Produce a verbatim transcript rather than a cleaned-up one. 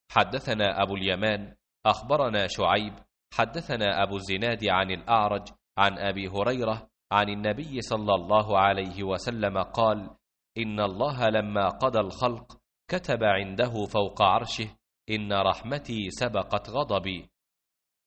حدثنا أبو اليمان أخبرنا شعيب حدثنا أبو الزناد عن الأعرج عن أبي هريرة عن النبي صلى الله عليه وسلم قال: إن الله لما قضى الخلق كتب عنده فوق عرشه: إن رحمتي سبقت غضبي.